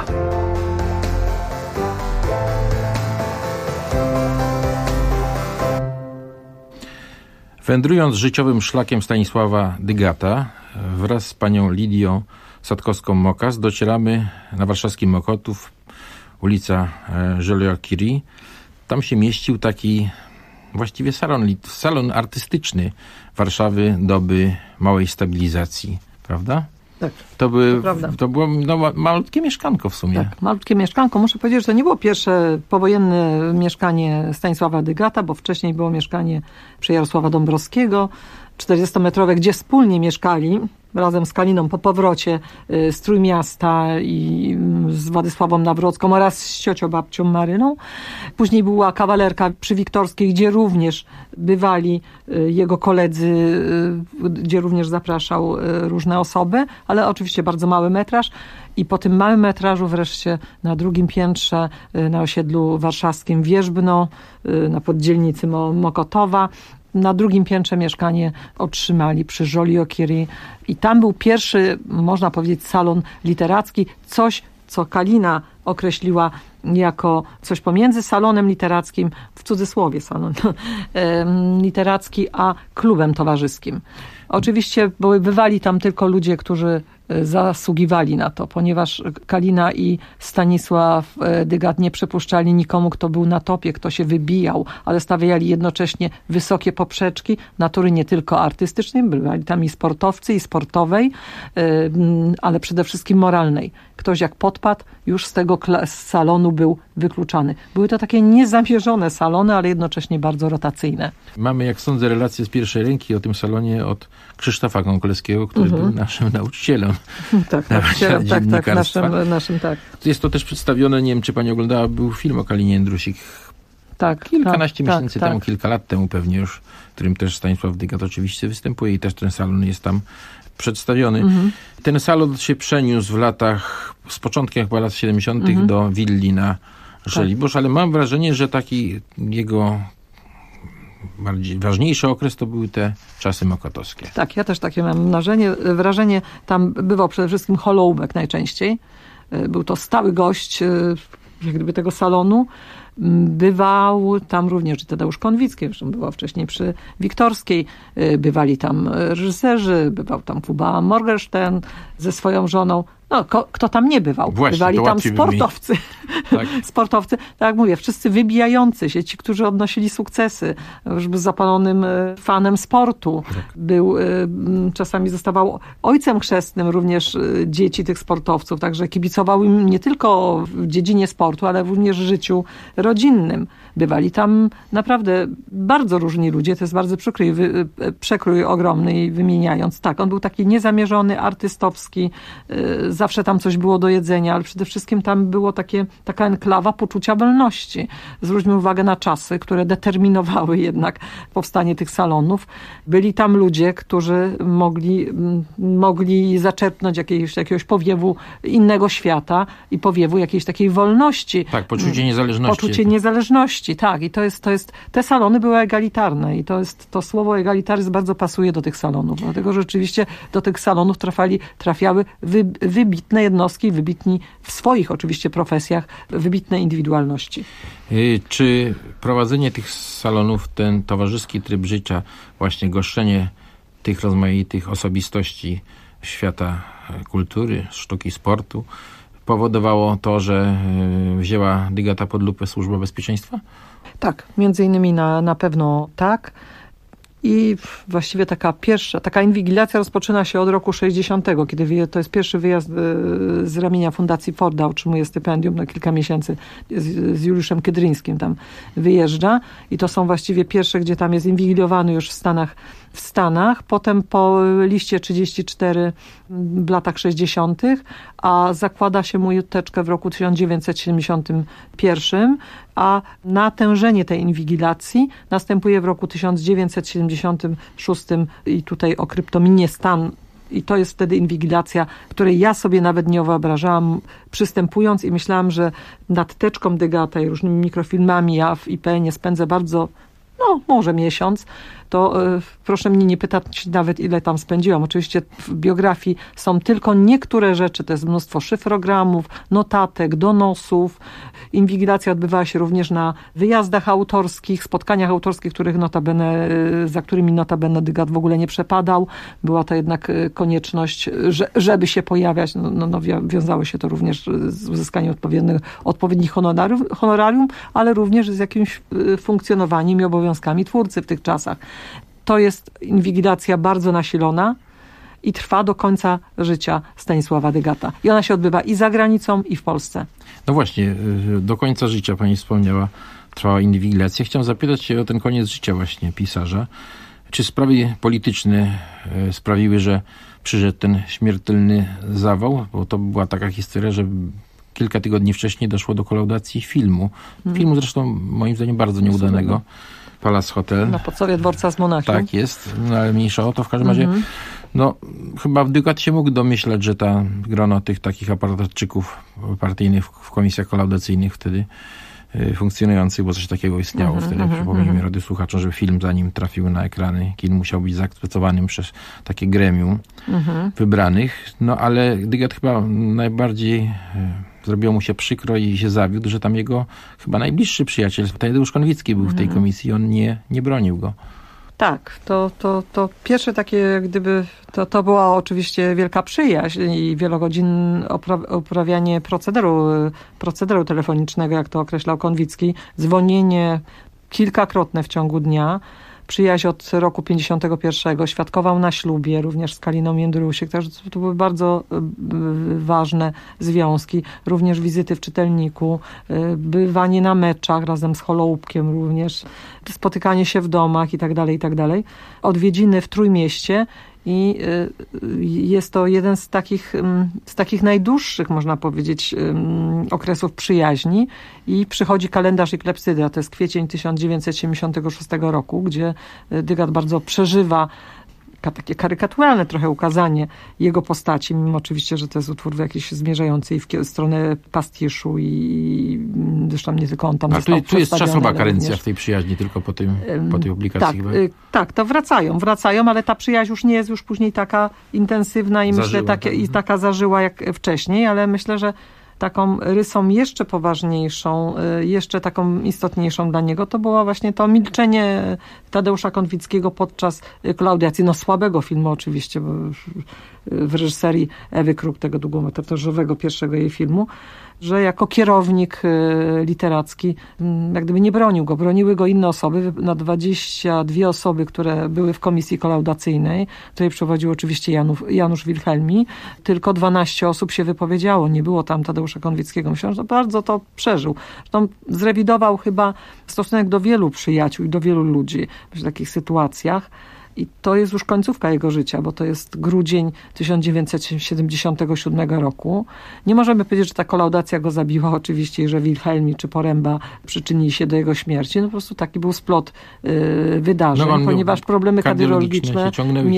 Wędrując życiowym szlakiem Stanisława Dygata wraz z panią Lidią Sadkowską-Mokas docieramy na warszawski Mokotów, ulica Joliot-Curie. Tam się mieścił taki właściwie salon artystyczny Warszawy doby małej stabilizacji, prawda? Tak, to było malutkie mieszkanko w sumie. Tak, malutkie mieszkanko. Muszę powiedzieć, że to nie było pierwsze powojenne mieszkanie Stanisława Dygata, bo wcześniej było mieszkanie przy Jarosława Dąbrowskiego, 40-metrowe, gdzie wspólnie mieszkali razem z Kaliną po powrocie z Trójmiasta i z Władysławą Nawrocką oraz z ciocią babcią Maryną. Później była kawalerka przy Wiktorskiej, gdzie również bywali jego koledzy, gdzie również zapraszał różne osoby, ale oczywiście bardzo mały metraż. I po tym małym metrażu wreszcie na drugim piętrze na osiedlu warszawskim Wierzbno, na poddzielnicy Mokotowa, na drugim piętrze mieszkanie otrzymali przy Joliot-Curie i tam był pierwszy, można powiedzieć, salon literacki, coś, co Kalina określiła jako coś pomiędzy salonem literackim, w cudzysłowie salon literacki, a klubem towarzyskim. Oczywiście bywali tam tylko ludzie, którzy zasługiwali na to, ponieważ Kalina i Stanisław Dygat nie przypuszczali nikomu, kto był na topie, kto się wybijał, ale stawiali jednocześnie wysokie poprzeczki natury nie tylko artystycznej, bywali tam i sportowcy, i sportowej, ale przede wszystkim moralnej. Ktoś jak podpadł, już z tego salonu był wykluczany. Były to takie niezamierzone salony, ale jednocześnie bardzo rotacyjne. Mamy, jak sądzę, relacje z pierwszej ręki o tym salonie od Krzysztofa Konkolskiego, który był naszym nauczycielem. Tak, naszym. Jest to też przedstawione, nie wiem, czy pani oglądała, był film o Kalinie Jędrusik. Tak. Kilkanaście miesięcy temu, kilka lat temu pewnie już, w którym też Stanisław Dygat oczywiście występuje i też ten salon jest tam przedstawiony. Ten salon się przeniósł w latach, z początkiem chyba lat 70. do willi na Żoliborz, ale mam wrażenie, że taki jego bardziej ważniejszy okres to były te czasy mokotowskie. Tak, ja też takie mam wrażenie. Tam bywał przede wszystkim Holoubek najczęściej. Był to stały gość jak gdyby tego salonu. Bywał tam również Tadeusz Konwicki, zresztą bywał wcześniej przy Wiktorskiej. Bywali tam reżyserzy, bywał tam Kuba Morgenstern ze swoją żoną. No, kto tam nie bywał? Właśnie, bywali tam sportowcy. sportowcy. Tak jak mówię, wszyscy wybijający się, ci, którzy odnosili sukcesy, już był zapalonym fanem sportu. Był, czasami zostawał ojcem chrzestnym również dzieci tych sportowców, także kibicował im nie tylko w dziedzinie sportu, ale również w życiu rodzinnym. Bywali tam naprawdę bardzo różni ludzie, to jest bardzo przekrój ogromny, wymieniając. Tak, on był taki niezamierzony, artystowski, zawsze tam coś było do jedzenia, ale przede wszystkim tam było taka enklawa poczucia wolności. Zwróćmy uwagę na czasy, które determinowały jednak powstanie tych salonów. Byli tam ludzie, którzy mogli zaczerpnąć jakiegoś powiewu innego świata i powiewu jakiejś takiej wolności. Tak, poczucie niezależności. Poczucie niezależności, tak. I te salony były egalitarne i to słowo egalitaryzm bardzo pasuje do tych salonów, dlatego że rzeczywiście do tych salonów trafiały wybitne jednostki, wybitni w swoich oczywiście profesjach, wybitne indywidualności. Czy prowadzenie tych salonów, ten towarzyski tryb życia, właśnie goszczenie tych rozmaitych osobistości świata kultury, sztuki, sportu, powodowało to, że wzięła Dygata pod lupę Służba Bezpieczeństwa? Tak, między innymi na pewno tak. I właściwie taka inwigilacja rozpoczyna się od roku 60, kiedy to jest pierwszy wyjazd z ramienia Fundacji Forda, otrzymuje stypendium na kilka miesięcy z Juliuszem Kydryńskim tam wyjeżdża i to są właściwie pierwsze, gdzie tam jest inwigilowany już w Stanach, potem po liście 34 w latach 60., a zakłada się mu juteczkę w roku 1971, a natężenie tej inwigilacji następuje w roku 1976 i tutaj o kryptominie Stan. I to jest wtedy inwigilacja, której ja sobie nawet nie wyobrażałam przystępując i myślałam, że nad teczką Dygata i różnymi mikrofilmami ja w IPN-ie spędzę może miesiąc, to proszę mnie nie pytać nawet, ile tam spędziłam. Oczywiście w biografii są tylko niektóre rzeczy, to jest mnóstwo szyfrogramów, notatek, donosów. Inwigilacja odbywała się również na wyjazdach autorskich, spotkaniach autorskich, za którymi notabene Dygat w ogóle nie przepadał. Była to jednak konieczność, żeby się pojawiać. Wiązało się to również z uzyskaniem odpowiednich honorarium, ale również z jakimś funkcjonowaniem i obowiązkami twórcy w tych czasach. To jest inwigilacja bardzo nasilona i trwa do końca życia Stanisława Dygata. I ona się odbywa i za granicą, i w Polsce. No właśnie, do końca życia, pani wspomniała, trwała inwigilacja. Chciałem zapytać się o ten koniec życia właśnie pisarza. Czy sprawy polityczne sprawiły, że przyszedł ten śmiertelny zawał? Bo to była taka historia, że kilka tygodni wcześniej doszło do kolaudacji filmu. Filmu zresztą moim zdaniem bardzo nieudanego. Palace Hotel. Na podstawie Dworca z Monachium. Tak jest, ale mniejsza o to. W każdym razie chyba Dygat się mógł domyślać, że ta grono tych takich aparatczyków partyjnych w komisjach kolaudacyjnych wtedy funkcjonujących, bo coś takiego istniało wtedy. Przypomnijmy radiosłuchaczom, że film zanim trafił na ekrany kin musiał być zaakceptowanym przez takie gremium wybranych. No ale Dygat chyba najbardziej zrobiło mu się przykro i się zawiódł, że tam jego chyba najbliższy przyjaciel, Tadeusz Konwicki był w tej komisji i on nie bronił go. Tak, to pierwsze takie, to była oczywiście wielka przyjaźń i wielogodzinne uprawianie procederu telefonicznego, jak to określał Konwicki, dzwonienie kilkakrotne w ciągu dnia, przyjaźń od roku 51, świadkował na ślubie, również z Kaliną Międrusik, także to były bardzo ważne związki, również wizyty w czytelniku, bywanie na meczach razem z Holoubkiem również, spotykanie się w domach i tak dalej, odwiedziny w Trójmieście. I jest to jeden z takich najdłuższych, można powiedzieć, okresów przyjaźni. I przychodzi kalendarz i klepsydra, to jest kwiecień 1976 roku, gdzie Dygat bardzo przeżywa takie karykaturalne trochę ukazanie jego postaci, mimo oczywiście, że to jest utwór jakiś zmierzający i w stronę pastiszu i zresztą nie tylko on tam został tu jest czasowa karencja w tej przyjaźni, tylko po tej publikacji. Tak, to wracają, ale ta przyjaźń już nie jest już później taka intensywna i taka zażyła jak wcześniej, ale myślę, że taką rysą jeszcze poważniejszą, jeszcze taką istotniejszą dla niego, to było właśnie to milczenie Tadeusza Konwickiego podczas kolaudacji. Słabego filmu oczywiście, bo w reżyserii Ewy Kruk, tego długometrażowego pierwszego jej filmu, że jako kierownik literacki jak gdyby nie bronił go. Broniły go inne osoby. Na 22 osoby, które były w komisji kolaudacyjnej, której prowadził oczywiście Janusz Wilhelmi, tylko 12 osób się wypowiedziało. Nie było tam Tadeusza Konwickiego. Myślę, że bardzo to przeżył. Zresztą zrewidował chyba stosunek do wielu przyjaciół i do wielu ludzi w takich sytuacjach. I to jest już końcówka jego życia, bo to jest grudzień 1977 roku. Nie możemy powiedzieć, że ta kolaudacja go zabiła oczywiście i że Wilhelmi czy Poręba przyczynili się do jego śmierci. No po prostu taki był splot wydarzeń, ponieważ problemy kardiologiczne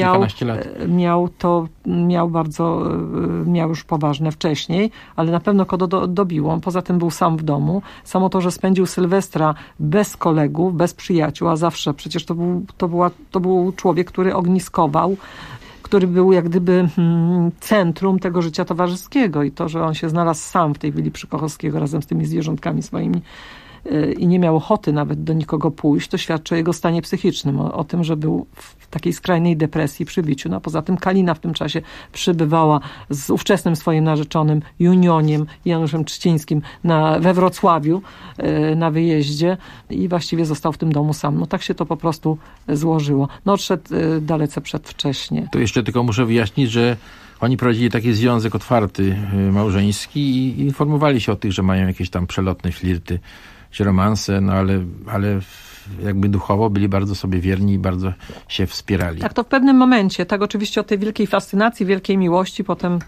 miał już poważne wcześniej, ale na pewno go dobiło. On poza tym był sam w domu. Samo to, że spędził Sylwestra bez kolegów, bez przyjaciół, a zawsze przecież to był człowiek, który ogniskował, który był jak gdyby centrum tego życia towarzyskiego i to, że on się znalazł sam w tej willi przy Kochowskiego razem z tymi zwierzątkami swoimi i nie miał ochoty nawet do nikogo pójść, to świadczy o jego stanie psychicznym, o tym, że był w takiej skrajnej depresji przy biciu. No, poza tym Kalina w tym czasie przybywała z ówczesnym swoim narzeczonym Junioniem Januszem Trzcińskim we Wrocławiu na wyjeździe i właściwie został w tym domu sam. No tak się to po prostu złożyło. No odszedł dalece przedwcześnie. To jeszcze tylko muszę wyjaśnić, że oni prowadzili taki związek otwarty małżeński i informowali się o tych, że mają jakieś tam przelotne flirty, romanse, no ale jakby duchowo byli bardzo sobie wierni i bardzo się wspierali. Tak, to w pewnym momencie, tak oczywiście od tej wielkiej fascynacji, wielkiej miłości, potem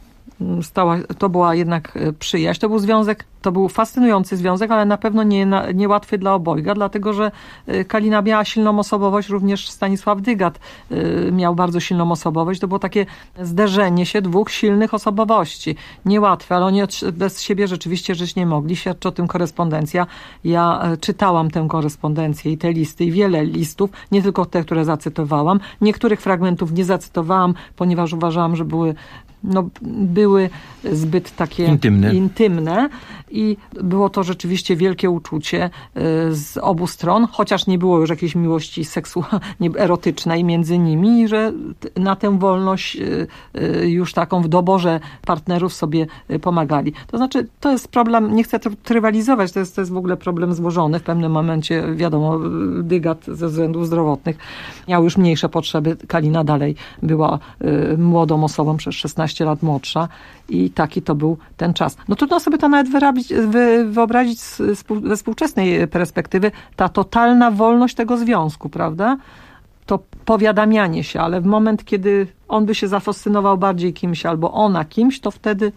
to była jednak przyjaźń. To był związek, to był fascynujący związek, ale na pewno niełatwy dla obojga, dlatego że Kalina miała silną osobowość, również Stanisław Dygat miał bardzo silną osobowość. To było takie zderzenie się dwóch silnych osobowości. Niełatwe, ale oni bez siebie rzeczywiście żyć nie mogli. Świadczy o tym korespondencja. Ja czytałam tę korespondencję i te listy, i wiele listów, nie tylko te, które zacytowałam. Niektórych fragmentów nie zacytowałam, ponieważ uważałam, że były zbyt takie intymne i było to rzeczywiście wielkie uczucie z obu stron, chociaż nie było już jakiejś miłości erotycznej między nimi i że na tę wolność już taką w doborze partnerów sobie pomagali. To znaczy, to jest problem, nie chcę trywializować, to jest w ogóle problem złożony. W pewnym momencie, wiadomo, Dygat ze względów zdrowotnych miał już mniejsze potrzeby. Kalina dalej była młodą osobą, przez 16 lat młodsza i taki to był ten czas. No trudno sobie to nawet wyobrazić ze współczesnej perspektywy, ta totalna wolność tego związku, prawda? To powiadamianie się, ale w moment, kiedy on by się zafascynował bardziej kimś albo ona kimś, to wtedy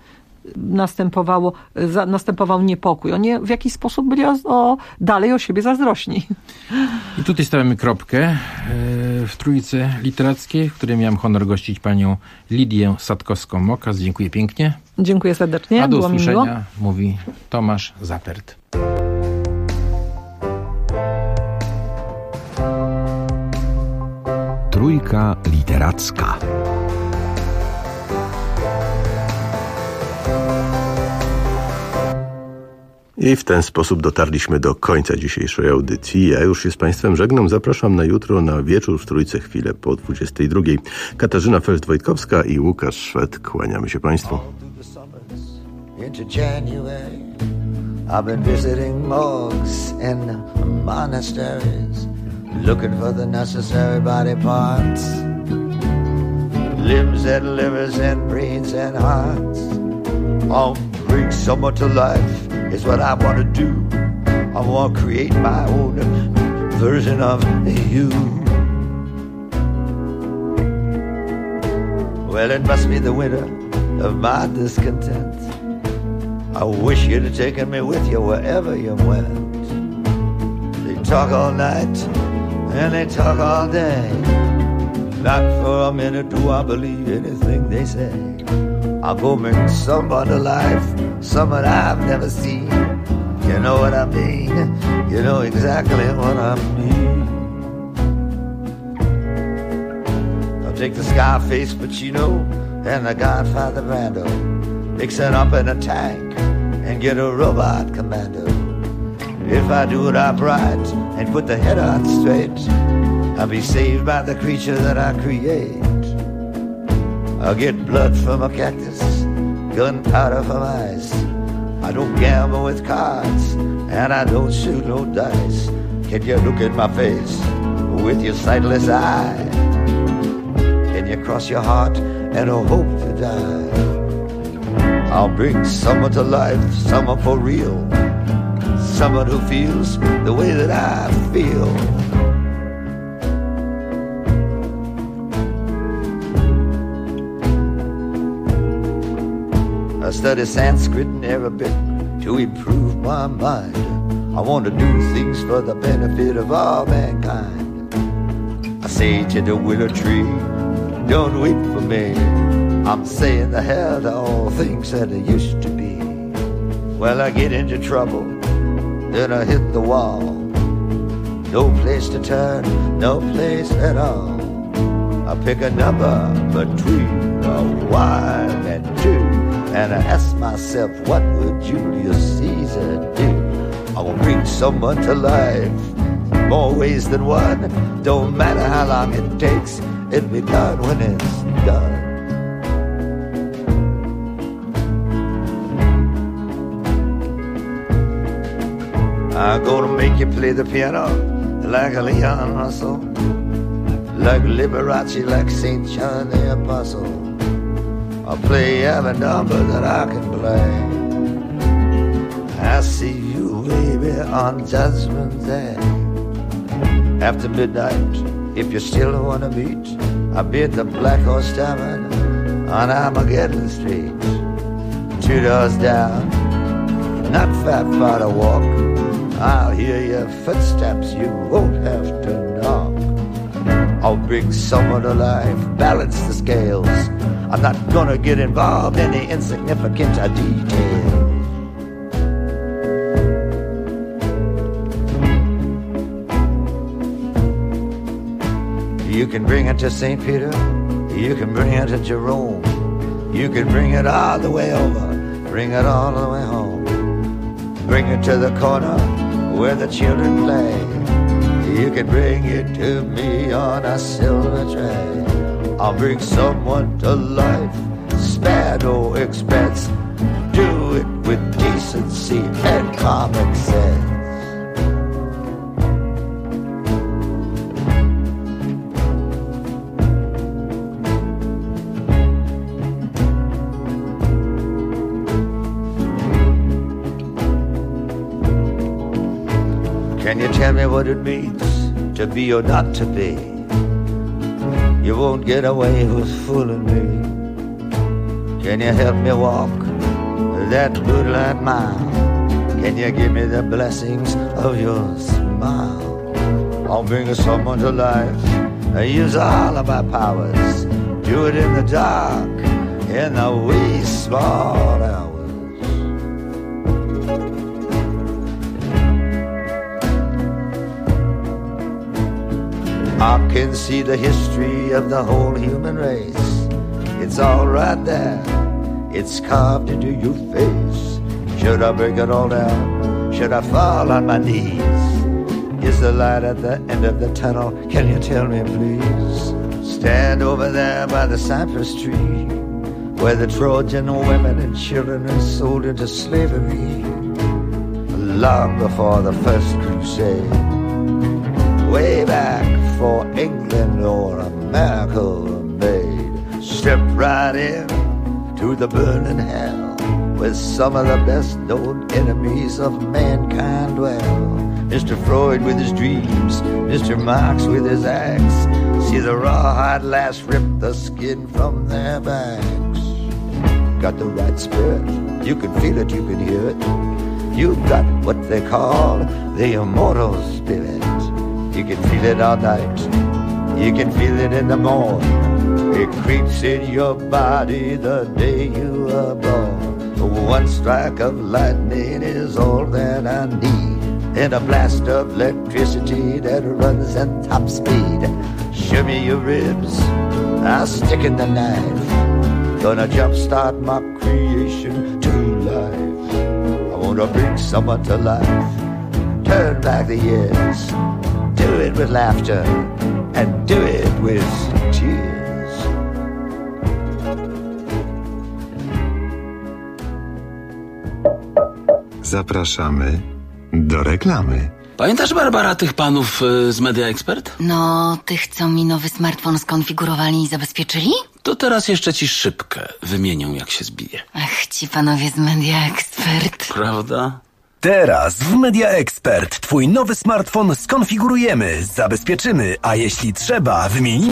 następował niepokój. Oni w jakiś sposób byli dalej o siebie zazdrośni. I tutaj stawiamy kropkę w Trójce Literackiej, w której miałem honor gościć panią Lidię Satkowską-Mokas. Dziękuję pięknie. Dziękuję serdecznie. A do usłyszenia, mówi Tomasz Zapert. Trójka Literacka. I w ten sposób dotarliśmy do końca dzisiejszej audycji. Ja już się z Państwem żegnam. Zapraszam na jutro na wieczór w Trójce chwilę po 22. Katarzyna Feld-Wojtkowska i Łukasz Szwed. Kłaniamy się Państwu. I've been visiting morgues and monasteries, looking for the necessary body parts, limbs and livers and brains and hearts. Bring someone to life is what I want to do. I want to create my own version of you. Well, it must be the winter of my discontent. I wish you'd have taken me with you wherever you went. They talk all night and they talk all day. Not for a minute do I believe anything they say. I'll go bring someone to life, someone I've never seen. You know what I mean? You know exactly what I mean. I'll take the Scarface Pacino and the Godfather Brando, mix it up in a tank and get a robot commando. If I do it upright and put the head on straight, I'll be saved by the creature that I create. I get blood from a cactus, gunpowder from ice. I don't gamble with cards, and I don't shoot no dice. Can you look at my face with your sightless eye? Can you cross your heart and hope to die? I'll bring someone to life, someone for real, someone who feels the way that I feel. I study Sanskrit and Arabic to improve my mind. I want to do things for the benefit of all mankind. I say to the willow tree, don't weep for me. I'm saying the hell to all things that it used to be. Well, I get into trouble, then I hit the wall. No place to turn, no place at all. I pick a number between a 1 and 2, and I ask myself, what would Julius Caesar do? I will bring someone to life, more ways than one. Don't matter how long it takes, it'll be done when it's done. I'm gonna make you play the piano like a Leon Russell, like Liberace, like St. John the Apostle. I'll play every number that I can play. I see you, baby, on Judgment Day. After midnight, if you still wanna meet, I'll be at the Black Horse Tavern on Armageddon Street. 2 doors down, not far to walk. I'll hear your footsteps, you won't have to knock. I'll bring someone alive, balance the scales. I'm not gonna get involved in the insignificant details. You can bring it to St. Peter, you can bring it to Jerome, you can bring it all the way over, bring it all the way home. Bring it to the corner where the children play. You can bring it to me on a silver tray. I'll bring someone to life, spare no expense. Do it with decency and common sense. Can you tell me what it means to be or not to be? You won't get away with fooling me. Can you help me walk that moonlight mile? Can you give me the blessings of your smile? I'll bring someone to life, use all of my powers. Do it in the dark, in the wee small hours. I can see the history of the whole human race. It's all right there, it's carved into your face. Should I break it all down? Should I fall on my knees? Is the light at the end of the tunnel? Can you tell me please? Stand over there by the cypress tree, where the Trojan women and children are sold into slavery. Long before the first crusade, way back for England or America made. Step right in to the burning hell, where some of the best known enemies of mankind dwell. Mr. Freud with his dreams, Mr. Marx with his axe. See the rawhide lash rip the skin from their backs. Got the right spirit, you can feel it, you can hear it. You've got what they call the immortal spirit. You can feel it all night, you can feel it in the morning. It creeps in your body the day you are born. One strike of lightning is all that I need, and a blast of electricity that runs at top speed. Show me your ribs, I'll stick in the knife. Gonna jumpstart my creation to life. I wanna bring someone to life, turn back the years. Do it with laughter and do it with tears. zapraszamy do reklamy. Pamiętasz, Barbara, tych panów z Media Expert? No, tych, co mi nowy smartfon skonfigurowali i zabezpieczyli? To teraz jeszcze ci szybkę wymienią, jak się zbije. Ach, ci panowie z Media Expert. Prawda? Teraz w Media Expert twój nowy smartfon skonfigurujemy, zabezpieczymy, a jeśli trzeba, wymienimy